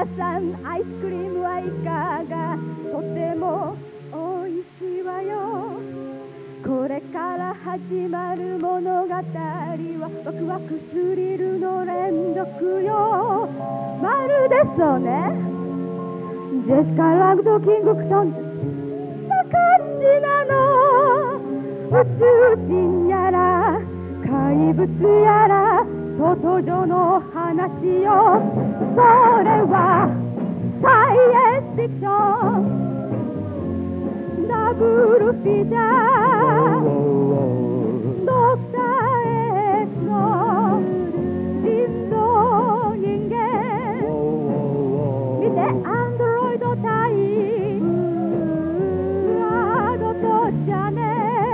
さん、アイスクリームはいかが？とてもおいしいわよ。これから始まる物語はワクワクスリルの連続よ。まるでそうね、ジェシカ・ラングとキングクソンな感じなの。宇宙人やら怪物やら外女の話よ。それはサイエンスフィクション。ダブルフィーチャー、ドクター X の人造人間。見て、アンドロイド対クラウドとジャネ、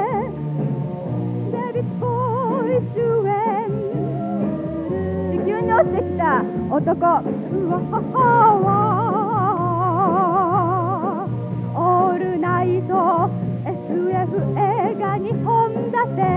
デビッド・ボーイ主演。地球に落ちてきた男、うわははオールナイト SF 映画2本立て。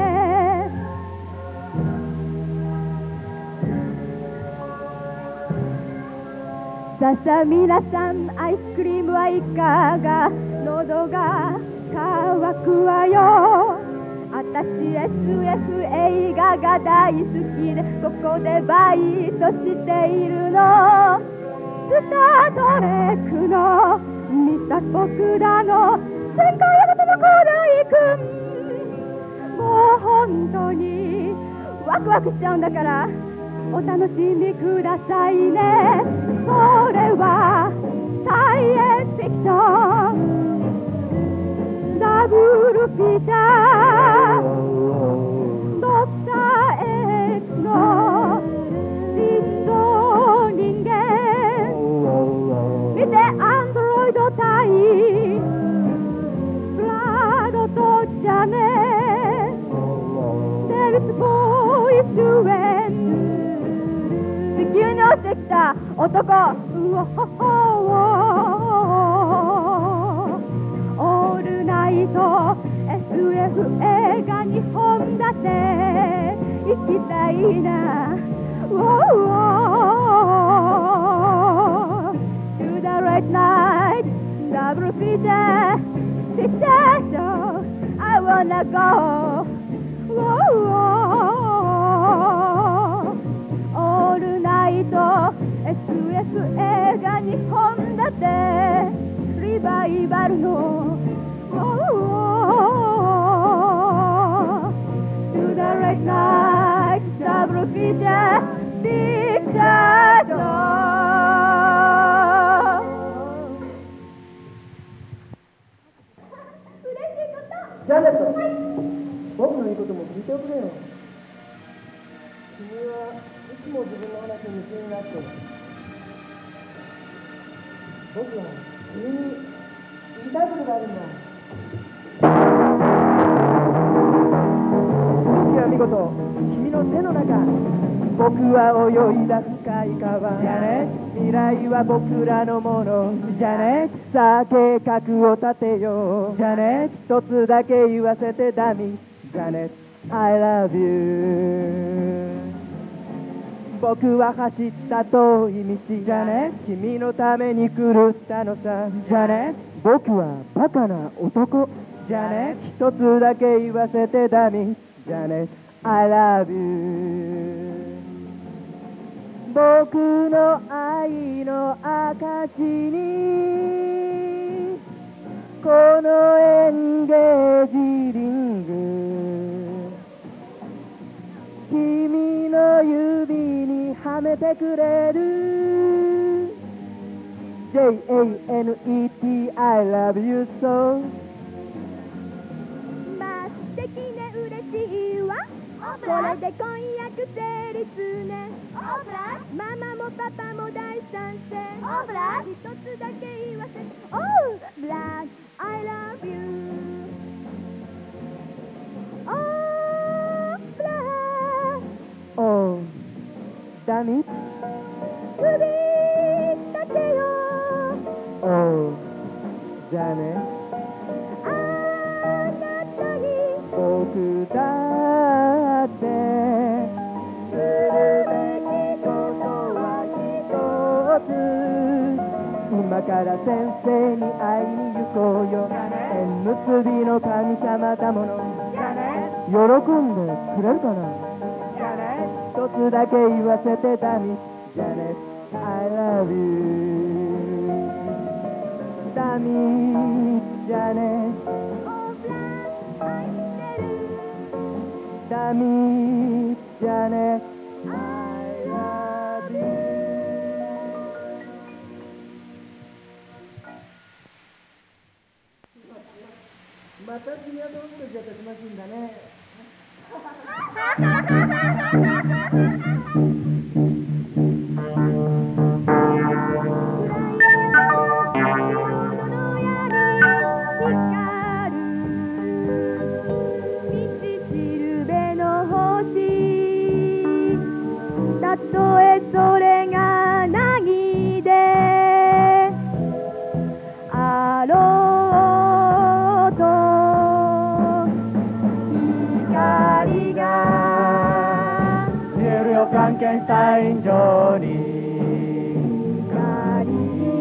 さあさあ皆さん、アイスクリームはいかが？喉が渇くわよ。あたし SF 映画が大好きでここでバイトしているの。スタートレックの見た僕らの戦艦ヤマトの古代君。もう本当にワクワクしちゃうんだからお楽しみくださいね。それはサイエンスフィクション。ダブルフィーチャー、ドクター X の人造人間。見て、アンドロイド対クラウドとジャネ、デビッド・ボーイ主演。地球に落ちてきた男、うわははオールナイト SF 映画2本立て。行きたいな、To the right night double feature picture show I wanna go。オールナイト SF 映画2本立て。リバイバルの To the right night double feature picture show。 ジャネット、僕の言うことも聞いておくれよ。君はいつも自分の話に夢中になってる。僕は君に言いたいことがあるんだ。空気は見事、君の手の中。僕は泳いだ深い川。じゃね、未来は僕らのもの。じゃね、さあ計画を立てよう。じゃね、一つだけ言わせてダミ。じゃね、I love you。僕は走った遠い道。じゃね、君のために狂ったのさ。じゃね、僕はバカな男。じゃね、一つだけ言わせてダミ。じゃね、I love you。僕の愛の証にこのエンゲージリング、君の指にはめてくれる。 JANET I love you so。 まあ素敵ね、嬉しいわ。これで婚約成立ね。ママもパパも大賛成。一つだけ言わせて、Oh blood I love you。 Oh blood Oh damn it。 首だけよ。 Oh じゃあね、 あなたに僕だってするべきことは一つ。 今から先生に会いに行こうよ。縁結びの神様だもの。喜んでくれるかな。一つだけ言わせてダミ。ジャネット I love you ダミジャネットダミジャネットまた君はどうしてじゃ立ちますんだね。 たとえそれが何であろうと光が見えるよフランケンシュタイン上に光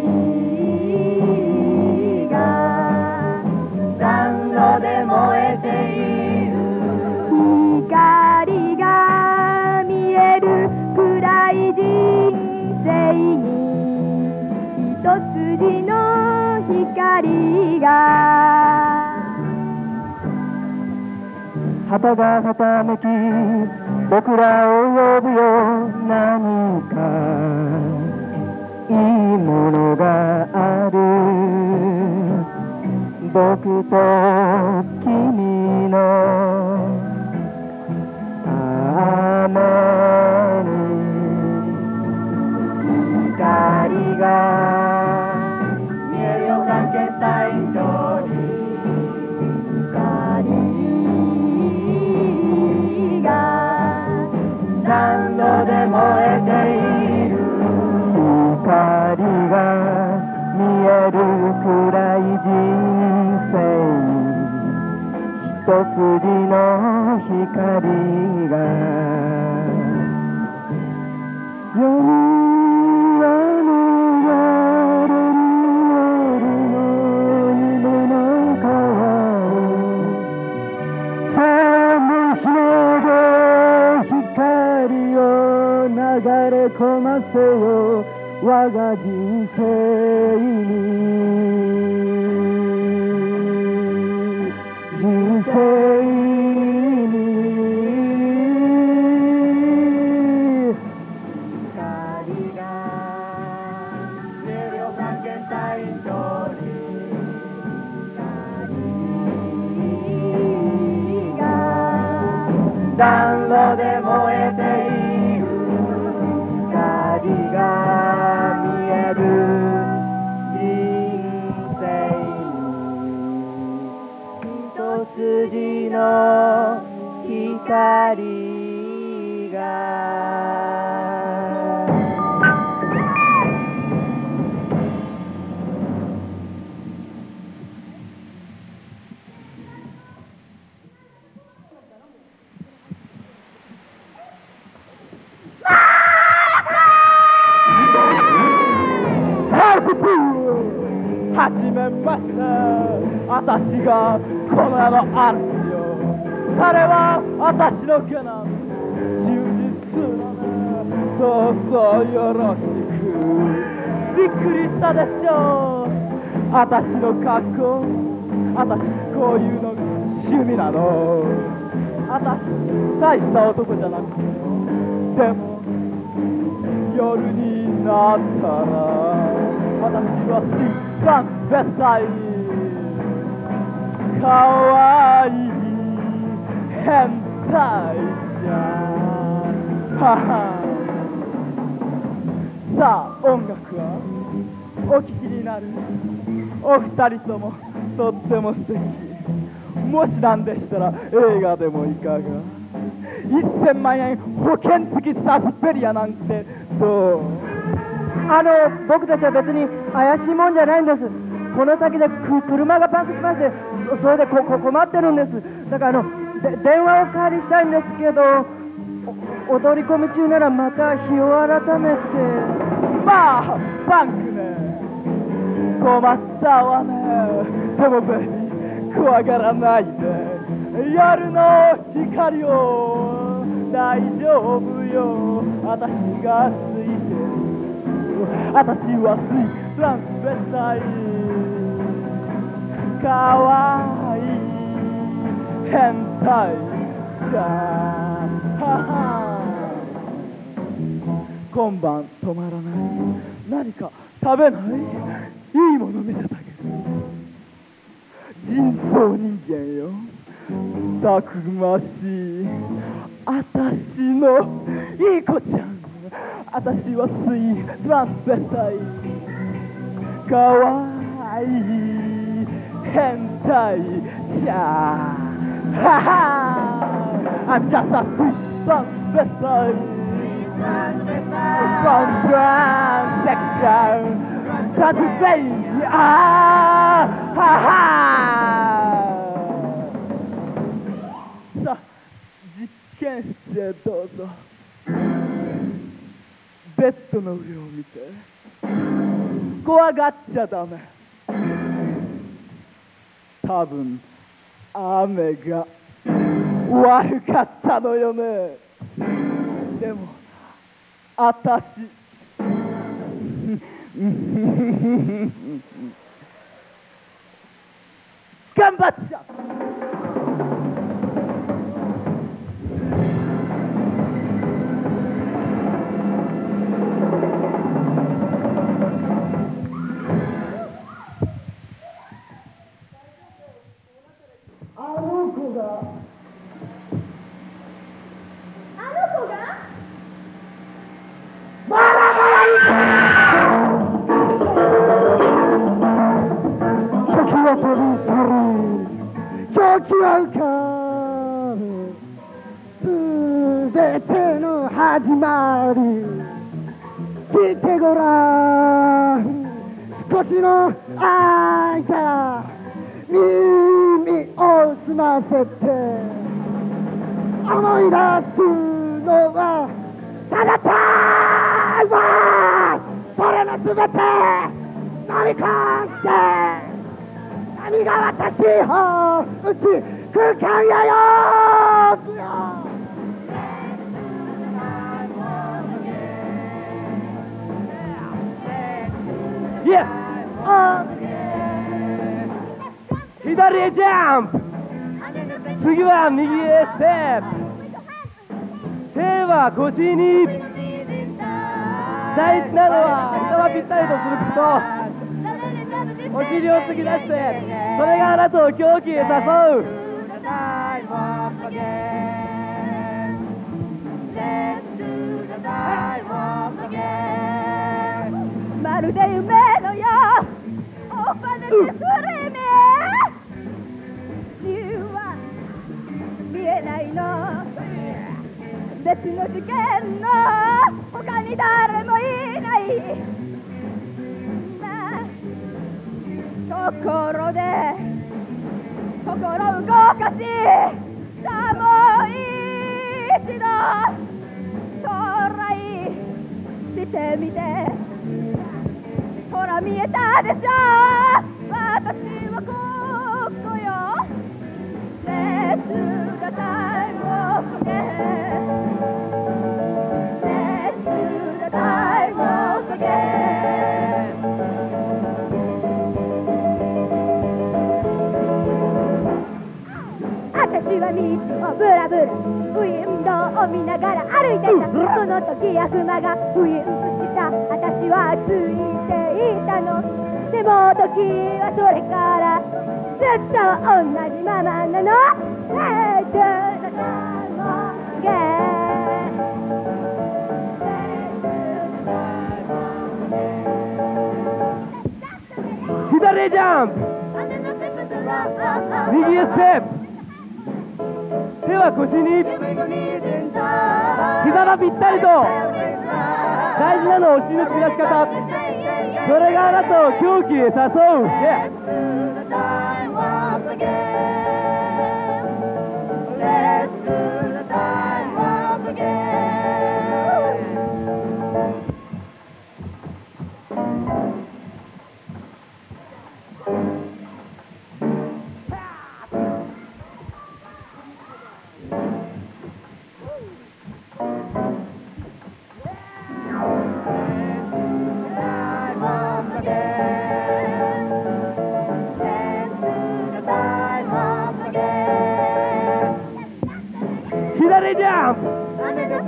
が暖炉で燃えている光が見える暗い人生に一筋の光が旗がはためき僕らを呼ぶよ。何かいいものがある。僕と君の雨に光が見えるよフランケンシュタイン上に光が暖炉で燃えている光が見える暗い人生に一筋の光が夜はの夜に夜の夢の川を寒日で光を流れ込ませよ我が人生に人生に光が見えるよフランケンシュタイン上に光が暖炉で燃えている光が見える人生に一筋の光がはじめまして私がこの世の主よ彼は私の毛なん忠実なねどうぞよろしくびっくりしたでしょう私の格好私こういうのが趣味なの私大した男じゃなくてでも夜になったら私は一番別歳かわいい変態じゃんははさあ音楽はお聴きになるお二人ともとっても素敵もしなんでしたら映画でもいかが1000万円保険付きサスペリアなんてどう僕たちは別に怪しいもんじゃないんです。この先で車がパンクしましてそれで困ってるんです。だから電話をお借りしたいんですけど踊り込み中ならまた日を改めてまあパンクね困ったわね。でもベイビー怖がらないで、夜の光を大丈夫よ、私がついてる。私はスイトランスベッサイ、かわいい変態者。今晩止まらない。何か食べない？いいもの見せてあげる。人造人間よ、たくましいあたしのいい子ちゃん。あたしはスイトランスベッサイ、かわいい変態者。I'm just a sweet transvestite from transsexual Transylvania.さあ、実験室へどうぞ。ベッドの上を見て。怖がっちゃダメ。多分雨が悪かったのよね。でもあたし頑張っちゃう。狂気は浮かぶ、すべての始まり。聞いてごらん、少しの間耳を澄ませて思い出すのはただただそれのすべて飲み込んで、何が私を打ち空間やよ。イエス、左へジャンプ、次は右へステップ、手は腰に。大事なのは膝はぴったりとすること。お尻を突き出して、それがあなたを狂気へ誘う。まるで夢のよう、オーパネルフレーメ理由は見えないの。別の事件の他に誰もいないところで心動かし、さあもう一度トライしてみて。ほら見えたでしょ、私はここよ。 Let's do the time of again, Let's do the time of again。 私は道をブラブラウィンドウを見ながら歩いていた。その時悪魔がウィンクした。私はついていたの。でも時はそれからずっと同じままなの。Let's do the time of again, Let's do the time of again。 左へジャンプ、右へステップ、手は腰に。膝がぴったりと。大事なのはお尻の突き出し方。それがあなたを狂気へ誘う。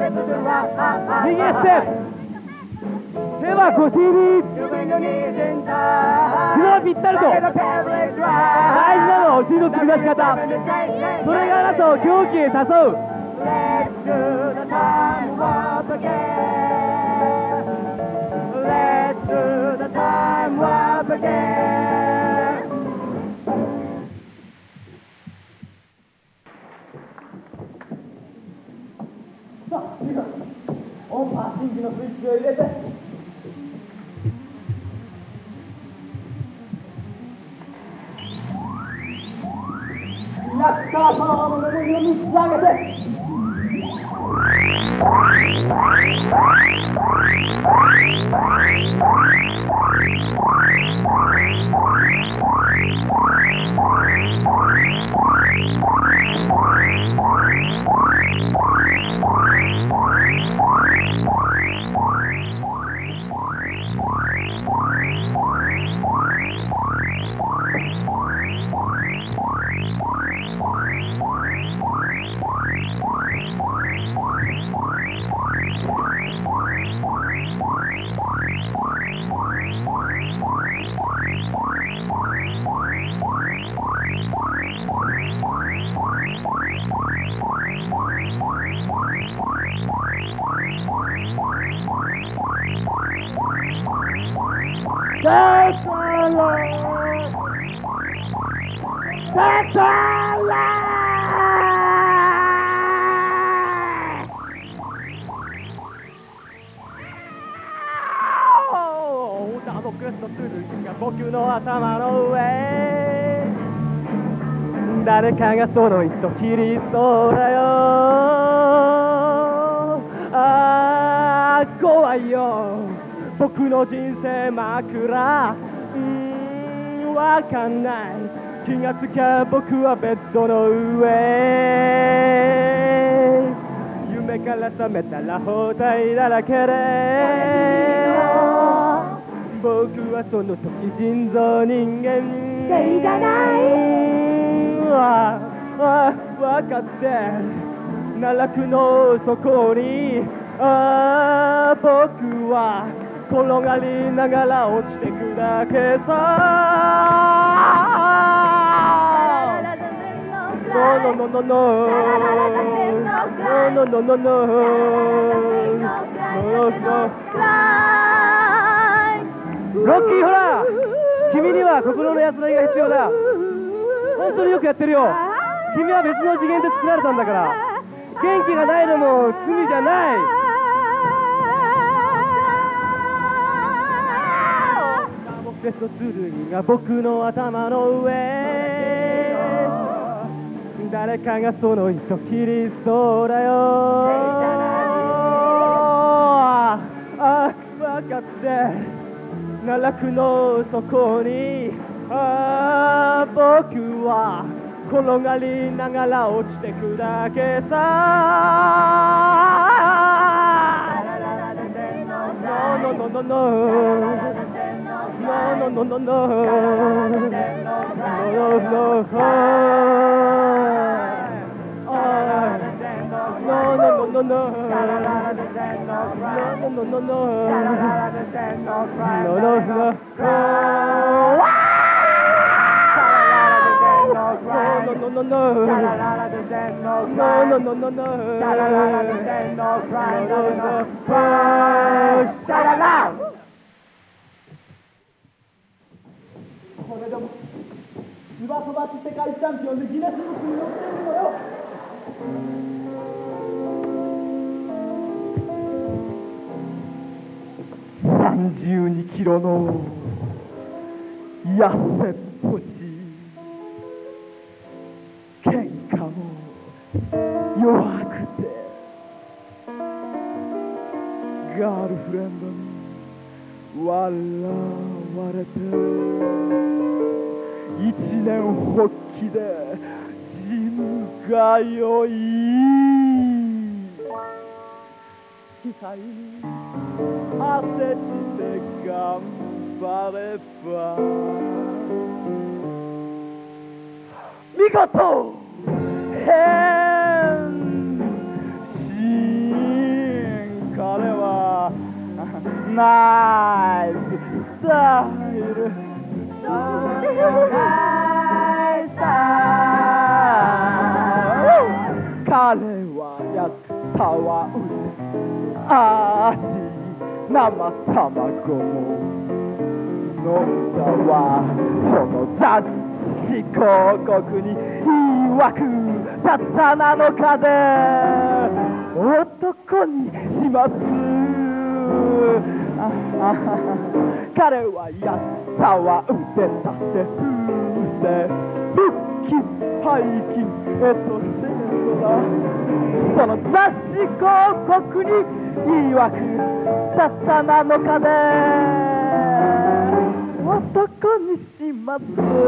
右ステップ、手は腰に、綱はぴったりと。大事なのはお尻の突き出し方、それがあなたを狂気へ誘う。Let's do the time warp again. さあ、次はオンパーシングのスイッチを入れて、やったー、パワーの上りを3つ上げて、僕の頭の上、誰かがその糸切りそうだよ。ああ怖いよ、僕の人生枕。わかんない、気がつきゃ僕はベッドの上。夢から覚めたら包帯だらけで、僕はその時人造人間じゃない。 わかって奈落の底に、僕は転がりながら落ちてくだけさ。No no no no no no no no no no。ロッキー、ほら君には心の安らぎが必要だ。本当によくやってるよ。君は別の次元で作られたんだから、元気がないのも罪じゃない。ベスト剣が僕の頭の上、誰かがその糸切りそうだよ。分かって奈落の底に、僕は転がりながら落ちてくだけさ。No no no no no no no no no no no no。 これでもスバ飛ばし世界チャンピオンでギネスブックに載っているのよ。32キロの痩せっぽち、喧嘩も弱くて、ガールフレンドに笑われて、一年発起でジム通い、機械に汗して頑張れば見事変身。 彼はやったわ味生卵も飲んだわその雑誌広告に曰くたった7日で男にします彼はやったわ腕立て伏せ腹筋背筋センだその雑誌広告に曰くたった7日で男にします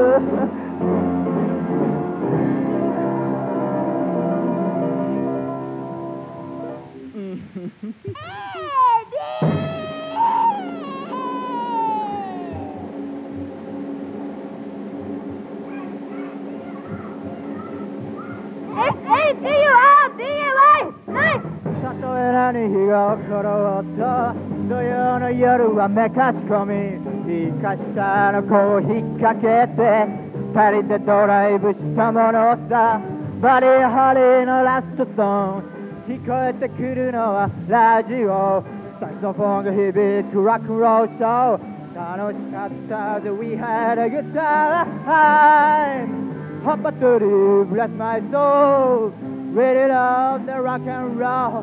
たとえ何日が起ころうと土曜の夜はめかし込み生かしたのこを引っ掛けて二人でドライブしたものさバリーハリーのラストソング聞こえてくるのはラジオサクソフォンが響くロックンロールショー楽しかった We had a good time Hop a to bless my soul Really love the rock and roll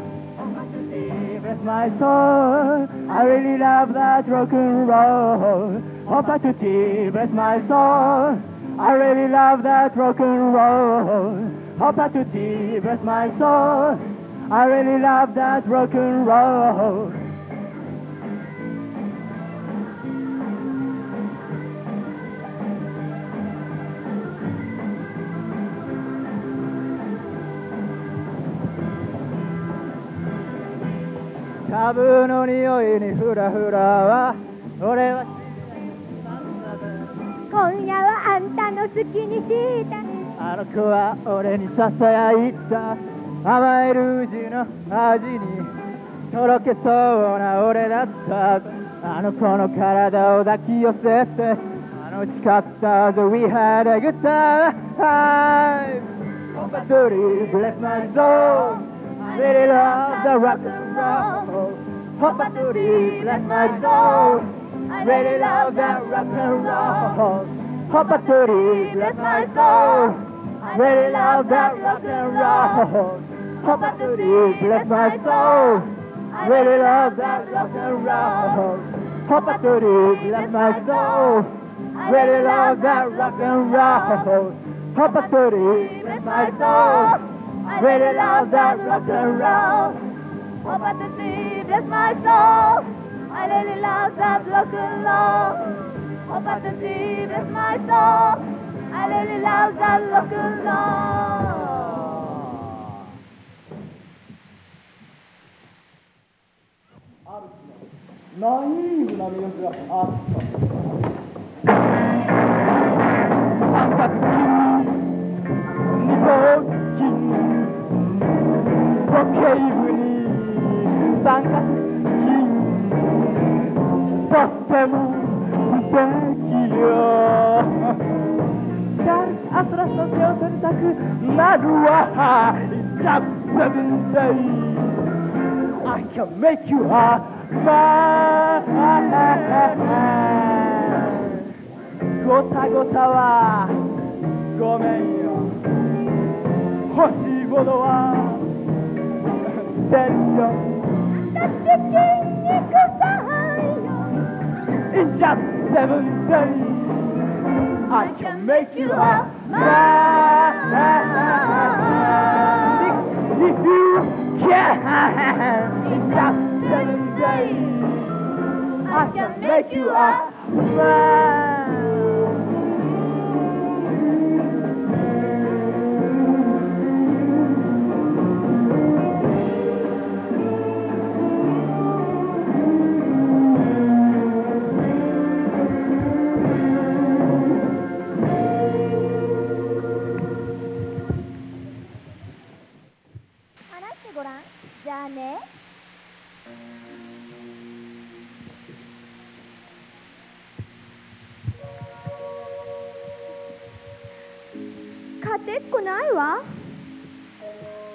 Bless my soul I really love that rock and roll Hop a to bless my soul I really love that rock and roll Hop a to bless my soul I really love that rock and rollタブーの匂いにフラフラは俺は今夜はあんたの好きにしたあの子は俺にささやいた甘いルージュの味にとろけそうな俺だったあの子の体を抱き寄せて楽しかった We had a good time Pop a dirty bless my soul I really love the rock and roll Pop a dirty bless my soul I really love that rock and roll Pop a dirty bless my soul I really love that rock and roll Pop a dirty bless my soul I really love that rock and roll Pop a dirty bless my soul I really love that rock and roll Pop a dirty bless my soul I really love that rock and roll Pop a dirty bless my soul I really love that rock and roll Pop a dirty bless my soul I really love that rock and roll ナイーブな魅力があった三角筋二頭筋時計部に三角筋とっても素敵よあそらそ手を取りたくなるわ Just 7 days I can make you a man ごたごたはごめんよ欲しいものはテンションだって筋肉さよ In just 7 days I can make you a man If you can In just 7 days I can make you a man じゃあね勝てっこないわ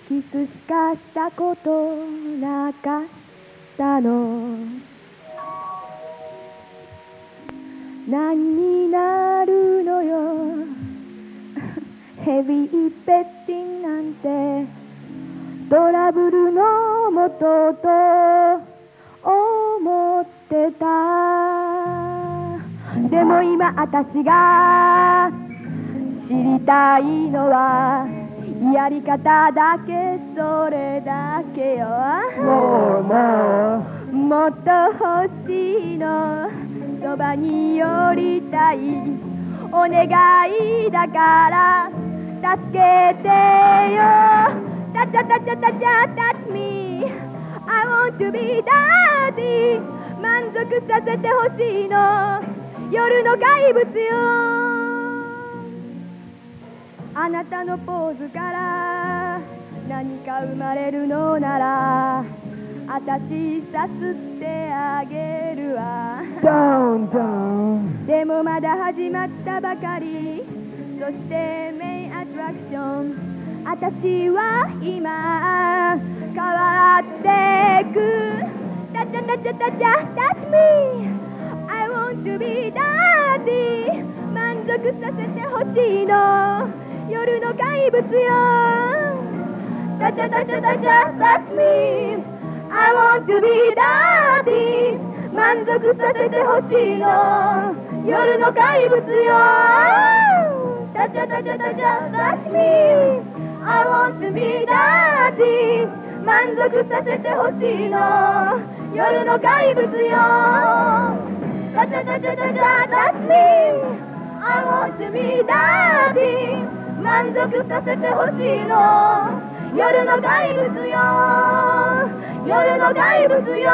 キスしかしたことなかったの。何になるのよヘビーペッティンなんてトラブルのもとと思ってた。でも今私が知りたいのはやり方だけ、それだけよ。もっと欲しいの、そばに寄りたい、お願いだから助けてよ。タチャタチャタチャ touch me I want to be daddy 満足させてほしいの、夜の怪物よ。あなたのポーズから何か生まれるのなら私さすってあげるわ。でもまだ始まったばかり。そしてメインアトラクション、私は今変わってく。タチャタチャタチャ touch me I want to be daddy 満足させてほしいの、夜の怪物よ。タチャタチャタチャ touch me I want to be daddy 満足させてほしいの、夜の怪物よ。タチャタチャタチャ touch me I want to be daddy 満足させてほしいの、夜の怪物よ。タチャタチャタチャ touch me I want to be daddy 満足させてほしいの、夜の怪物よ。夜の怪物よ。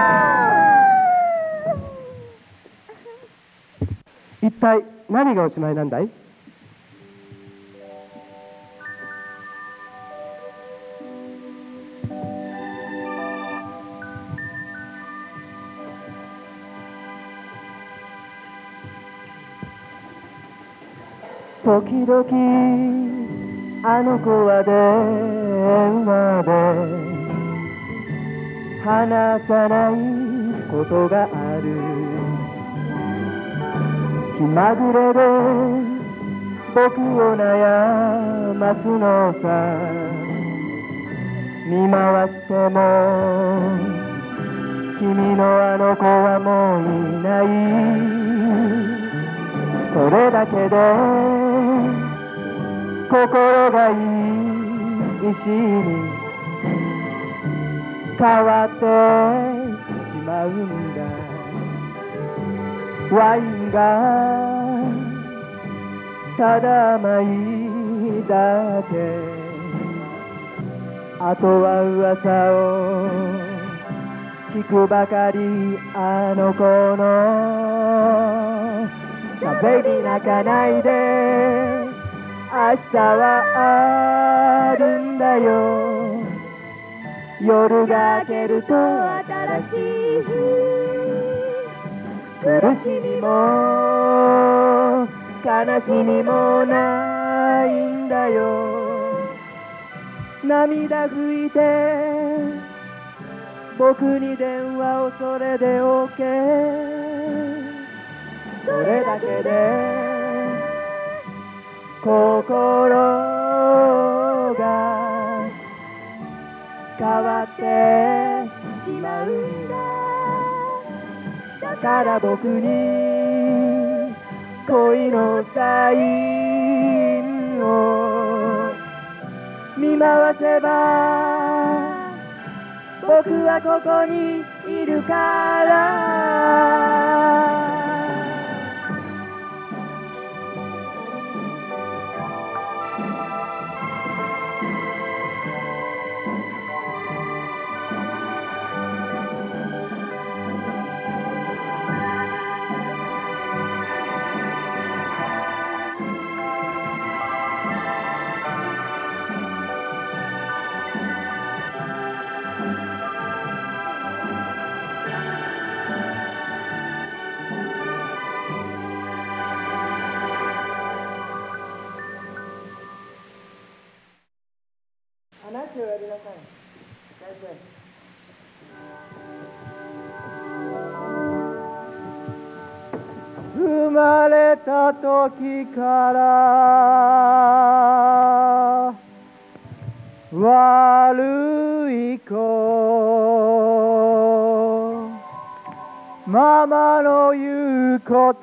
一体何がおしまいなんだい？時々あの子は電話で話さないことがある。気まぐれで僕を悩ますのさ。見回しても君のあの子はもういない。それだけで心が石に変わってしまうんだ。ワインがただ甘いだけ、あとは噂を聞くばかり。あの子のさあベイビー泣かないで、明日はあるんだよ。夜が明けると新しい日、苦しみも悲しみもないんだよ。涙拭いて僕に電話を、それで OK。 それだけで心が変わってしまうんだ。だから僕に恋のサインを見回せば、僕はここにいるから。 話をやりなさい。先生。生まれた時から悪い子、ママの言う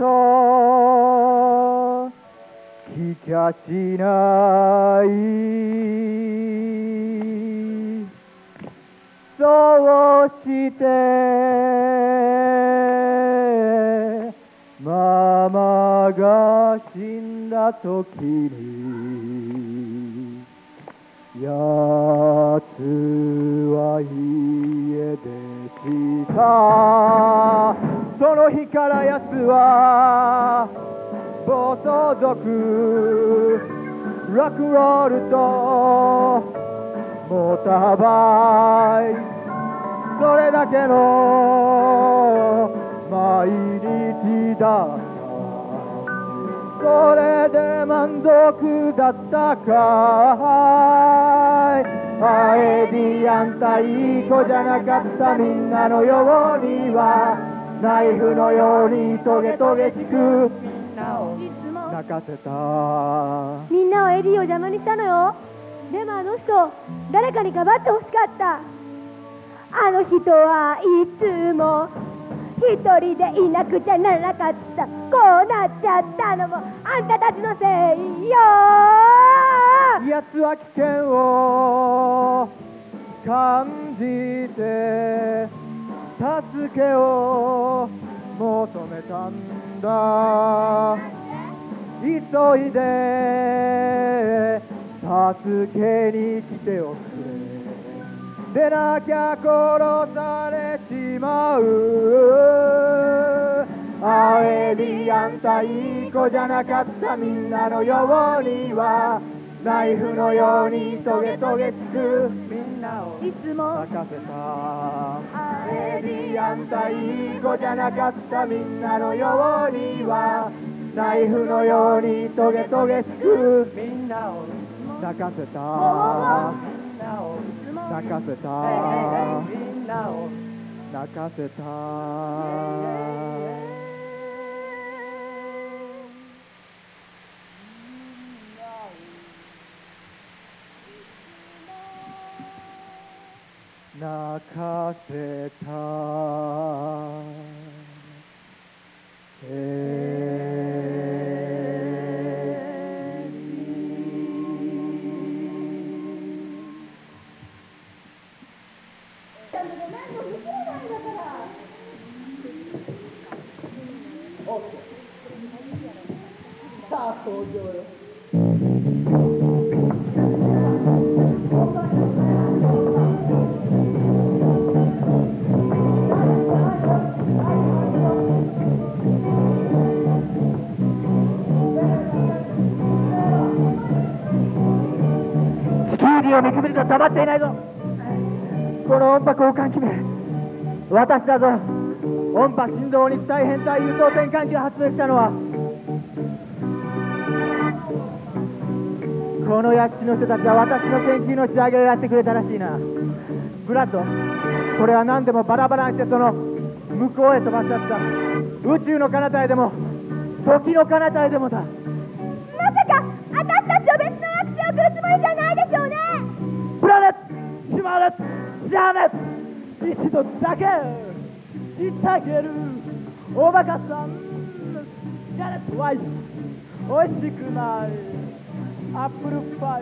こと聞きゃしない。そうしてママが死んだ時にやつは家出した。その日からやつは暴走族、ロックンロールとモーターバイク、それだけの毎日だった。それで満足だったかい。あエディあんたいい子じゃなかった。みんなのようにはナイフのようにトゲトゲしくみんなを泣かせた。 みんなをエディを邪魔にしたのよ。でもあの人誰かにかばってほしかった。あの人はいつも一人でいなくちゃならなかった。こうなっちゃったのもあんたたちのせいよ。 奴は危険を感じて助けを求めたんだ。急いで助けに来ておくれ。でなきゃ殺されちまう。あエディあんたいい子じゃなかった。みんなのようにはナイフのようにトゲトゲつくみんなをいつも泣かせた。あエディあんたいい子じゃなかった。みんなのようにはナイフのようにトゲトゲつくみんなを泣かせた。泣かせた。みんなを泣かせた。泣かせた。さあ登場よ。スキーリーを見くびると黙っていないぞ。この音波交換機め、私だぞ。音波振動に大変態輸送転換機を発明したのはこの薬師の人たちは私の研究の仕上げをやってくれたらしいな。ブラッド、これは何でもバラバラにしてその向こうへ飛ばしちゃった。宇宙の彼方へでも時の彼方へでもだ。 まさか私たちを別の薬師を送るつもりじゃないでしょうね。 プラネット、シマネット、ジャーネット、一度だけ言ってあげる。おバカさん、ジャーネットワイズ、おいしくないアップルパイ、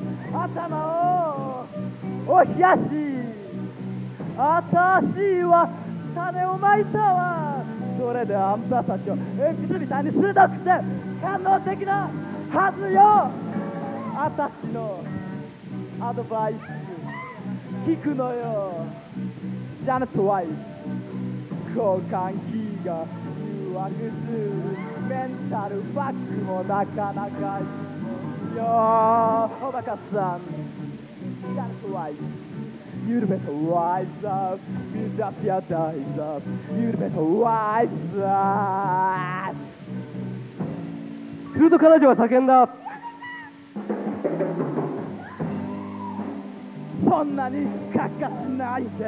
頭をお冷やし、あたしは種をまいたわ。それであんたたちを鉛筆みたいに鋭くして感動的なはずよ。あたしのアドバイス聞くのよ。ジャネット・ワイズ、交換機が誘惑するメンタルバックもなかなかいいよ。おバカさん、ジャネット・ワイズ、You'd better wise up, build up your dice up. You'd better wise up. すると彼女は叫んだ。 そんなに欠かせないで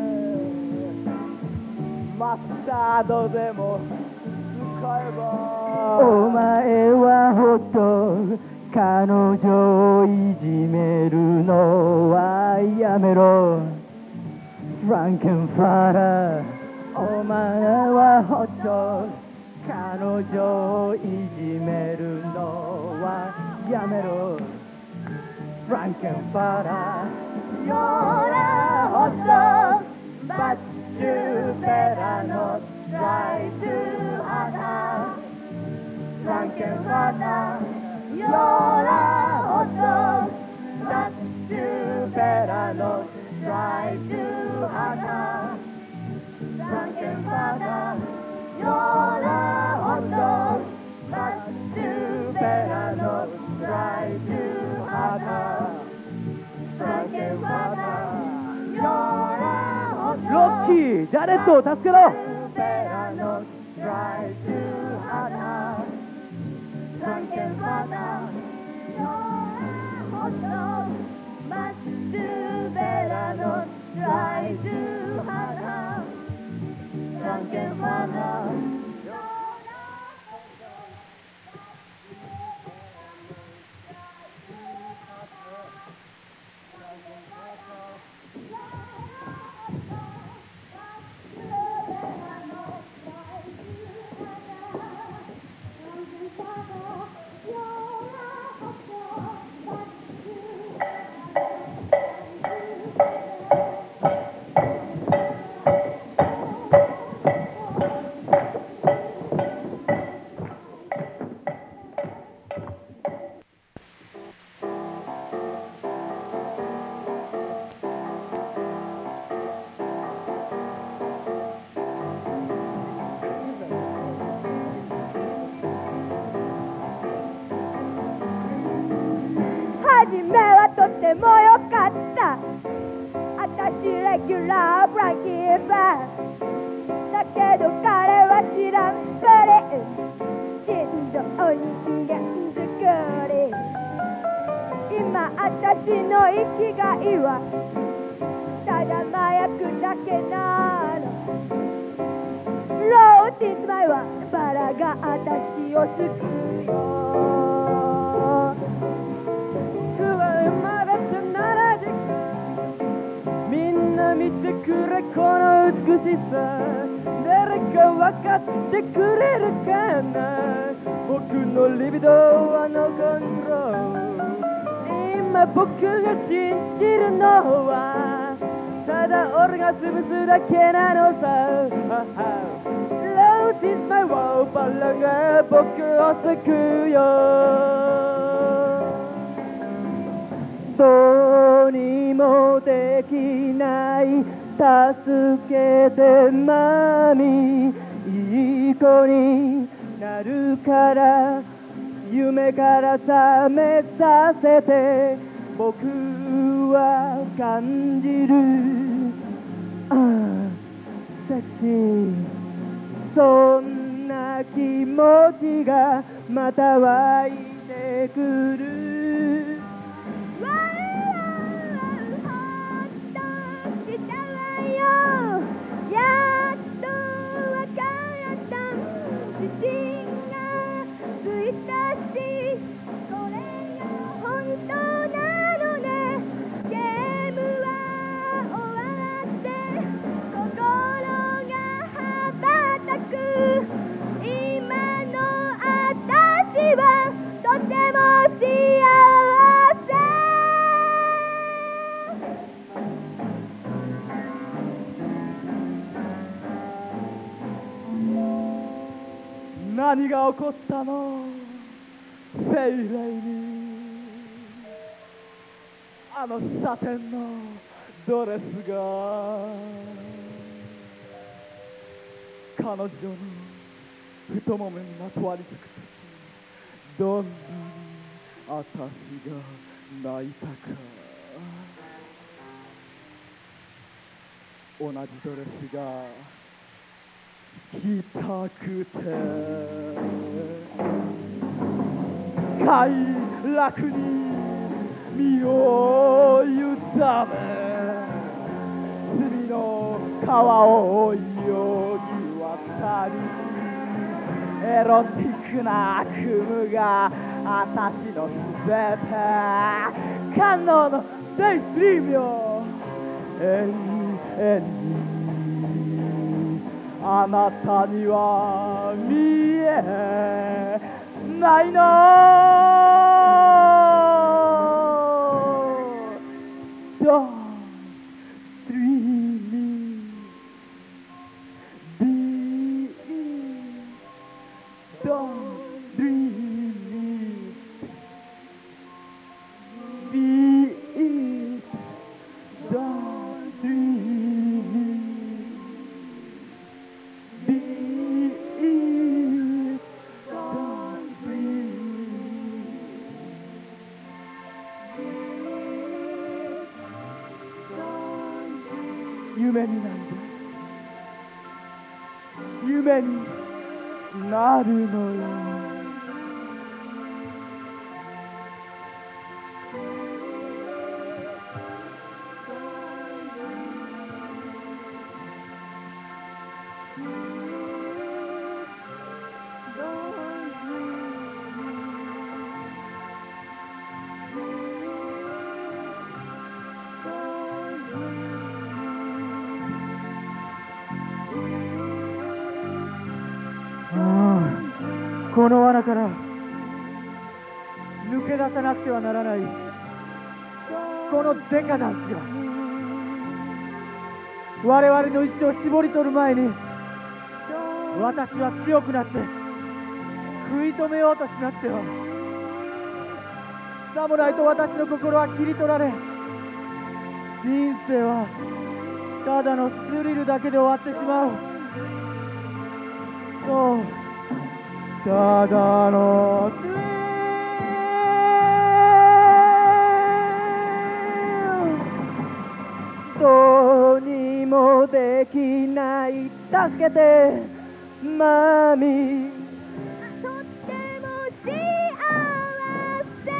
マスタードでも使えばお前はほっと彼女をいじめるのはやめろフランケンファラーお前はほっと彼女をいじめるのはやめろフランケンファラー You're a hot dog but you better not try too hard Frankenfurter You're a hot dog but you better not try too hard Frankenfurter You're a hot dog but you better not try too hard Frankenfurter You're a hot dog ロッキー、ジャレットを助けろ You better not try too hard Frankenfurter You're a hot dog but you better not try too hard Frankenfurter初めはとてもよかった私レギュラーフランキーバーだけど彼は知らんぷり人造人間作り今私の生きがいはただ麻薬だけなのローティスマイはバラが私を救うよ見てくれこの美しさ誰か分かってくれるかな僕のリビドーのコントロール今僕が信じるのはただ俺が潰すだけなのさ Love is my world バラが僕を救うよどうにもできない助けてマミいい子になるから夢から覚めさせて僕は感じるセクシーそんな気持ちがまた湧いてくるやっとわかった自信がついたしそれが本当なのねゲームは終わって心が羽ばたく今の私はとても幸せ何が起こったのフェイレイにあのサテンのドレスが彼女の太ももにまとわりつくときどんなに私が泣いたか同じドレスが着たくて快楽に身を委む隅の川を泳ぎ渡るエロティックな悪夢が私のすべて感動のデイストリームよ永遠にあなたには見えないのDon't dream me Be Don't dream me Be it Don't dream me Be it Don't dream me 夢になんで夢になるのよこの罠から抜け出さなくてはならないこのデカダンスが我々の意志を絞り取る前に私は強くなって食い止めようとしなくてはさもないと私の心は切り取られ人生はただのスリルだけで終わってしまうそうただのスリルどうにもできない助けてマミとっても幸せ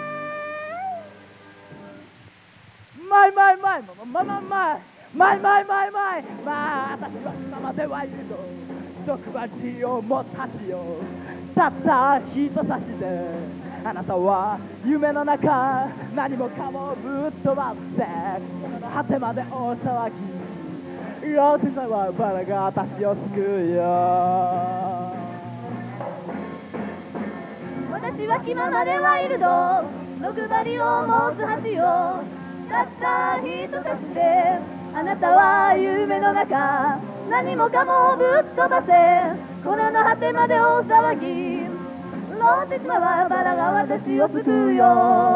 マイマイマイマイマイマイマイマイマイマイまあ私は今までワイルド毒針を持たしよたった一差しであなたは夢の中何もかもぶっ飛ばして果てまで大騒ぎローティサはバラが私を救うよ私は気ままでワイルド毒針を持つ橋よたった一差しであなたは夢の中何もかもぶっ飛ばせこの果てまで大騒ぎローティスマはバラが私を救うよ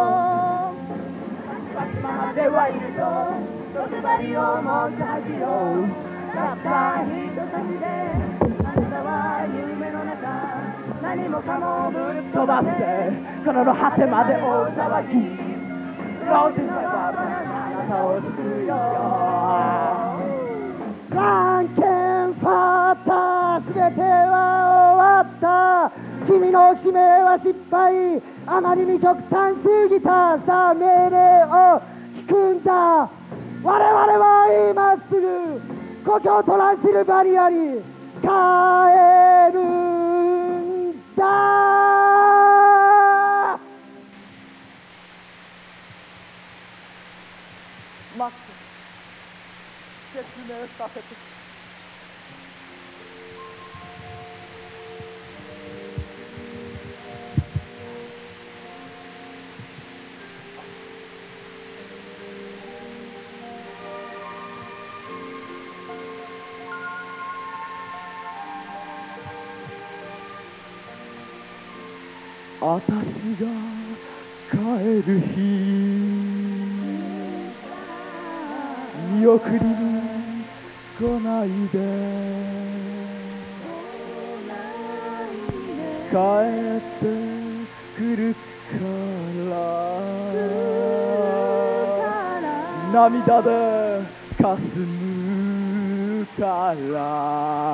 私までワイルド毒針を持つ橋よたった一差しであなたは夢の中何もかもぶっ飛ばせこの果てまで大騒ぎローティスマはバラがあなたを救うよランケンファーターすべては終わった君の使命は失敗あまりに極端すぎたさあ命令を聞くんだ我々は今すぐ故郷トランシルバニアに帰るんだマック説明させて私が帰る日見送りに来ないで帰ってくるから涙でかすむから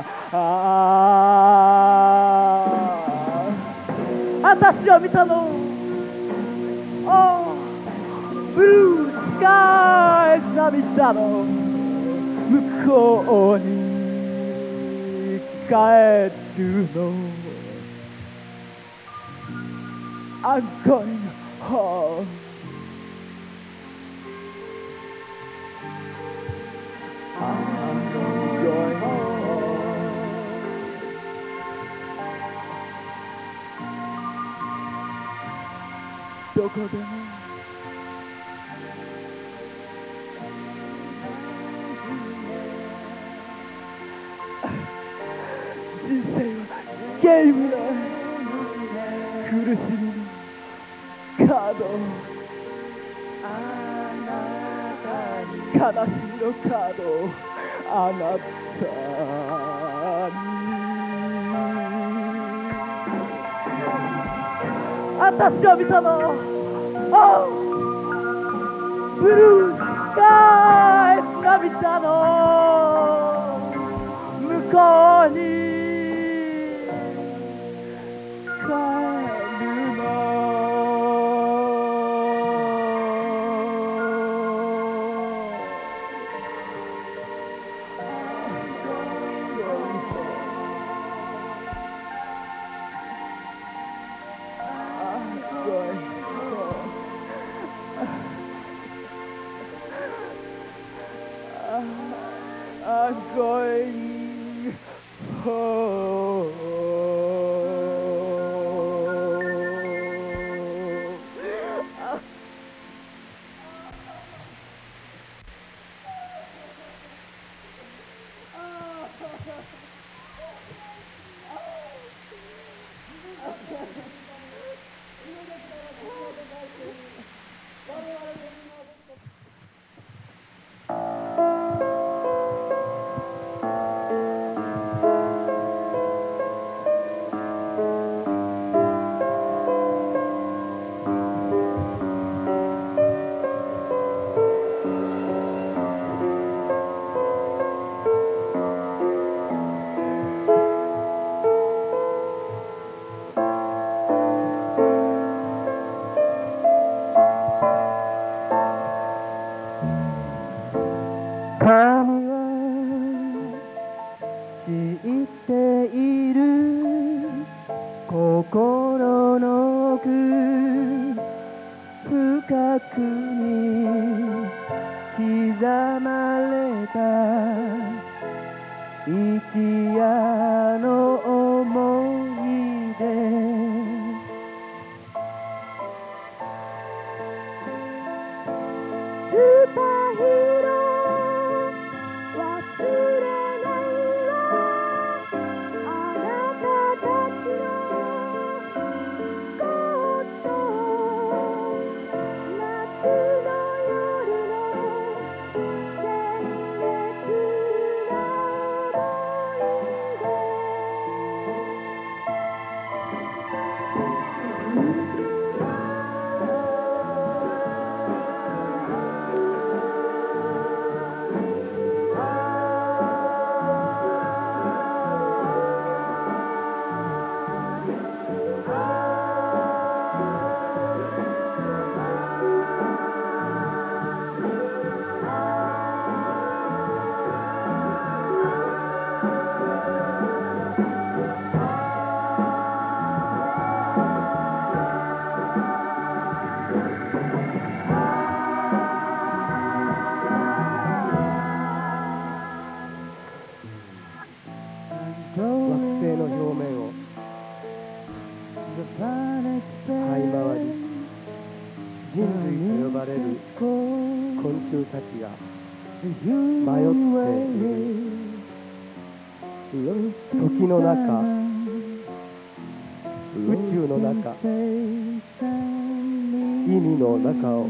私を見たのブルースカイ涙の向こうに帰るの I'm going home I'm going home どこでも人生はゲームだ苦しみのカード悲しみのカードをあなたに私が見たのブルースカイ涙の向こうに帰るのI'm going home.心の奥深くに刻まれた一夜の思い出スターヒーロー忘れないわあなたたちのこと夏の夜の鮮烈な思惑星の表面を這い回り人類と呼ばれる昆虫たちが迷って時の中宇宙の中意味の中を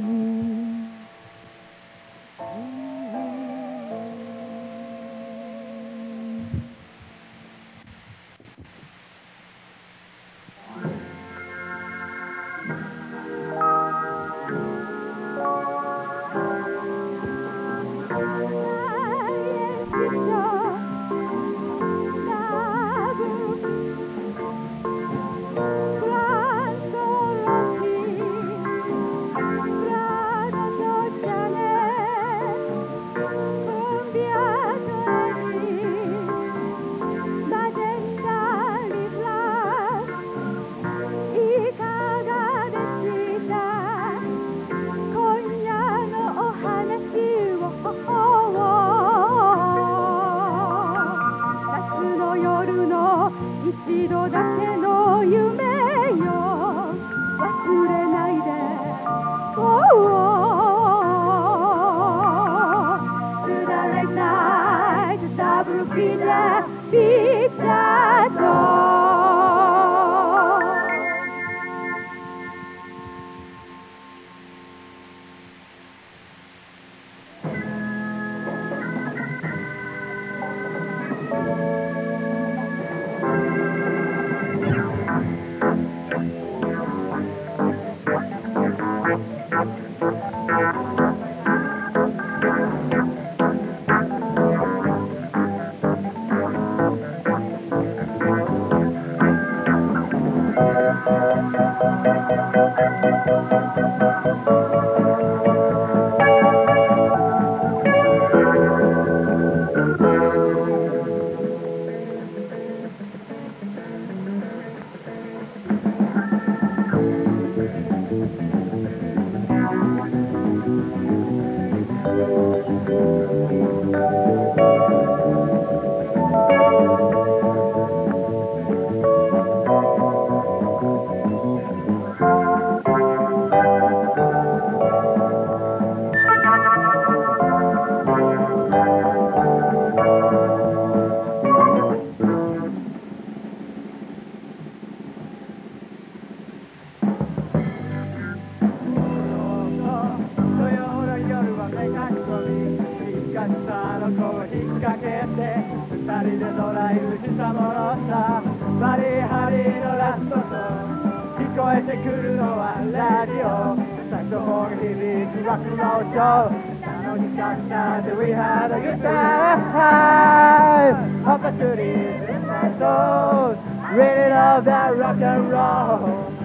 We had a good time. Opportunities in my soul. Really love that rock and roll.